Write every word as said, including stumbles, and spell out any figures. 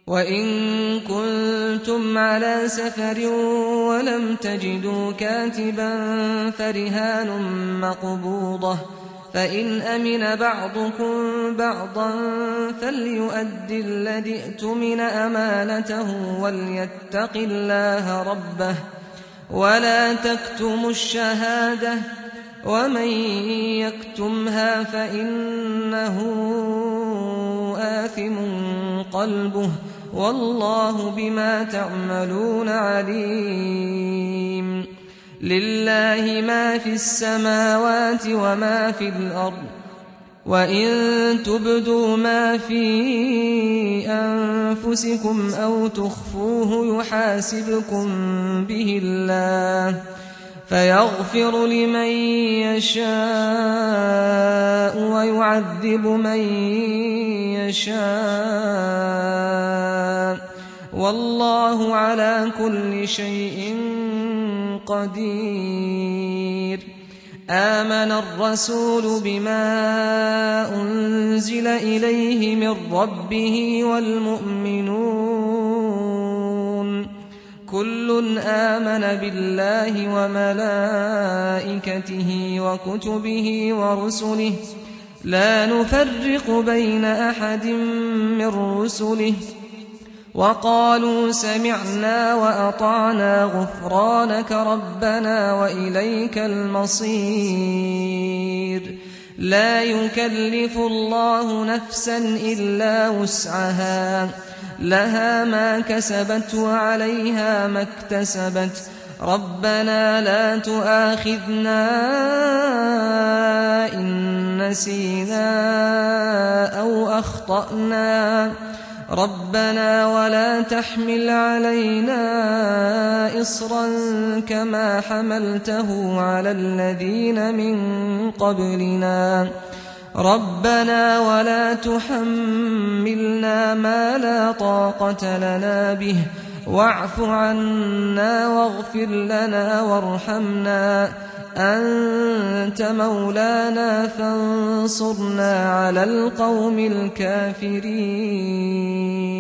وإن كنتم على سفر ولم تجدوا كاتبا فرهان مقبوضة، فإن أمن بعضكم بعضا فليؤد الذي ائتمن أمانته وليتق الله ربه ولا تكتموا الشهادة، ومن يكتمها فإنه آثم قلبه والله بما تعملون عليم. لله ما في السماوات وما في الأرض، وإن تبدوا ما في أنفسكم أو تخفوه يحاسبكم به الله فيغفر لمن يشاء ويعذب من يشاء والله على كل شيء قدير. آمن الرسول بما أنزل إليه من ربه والمؤمنون كل آمن بالله وملائكته وكتبه ورسله لا نفرق بين أحد من رسله وقالوا سمعنا وأطعنا غفرانك ربنا وإليك المصير. لا يكلف الله نفسا إلا وسعها، لها ما كسبت وعليها ما اكتسبت. ربنا لا تؤاخذنا إن نسينا أو أخطأنا، ربنا ولا تحمل علينا إصرا كما حملته على الذين من قبلنا، ربنا ولا تحملنا ما لا طاقة لنا به واعف عنا واغفر لنا وارحمنا أنت مولانا فانصرنا على القوم الكافرين.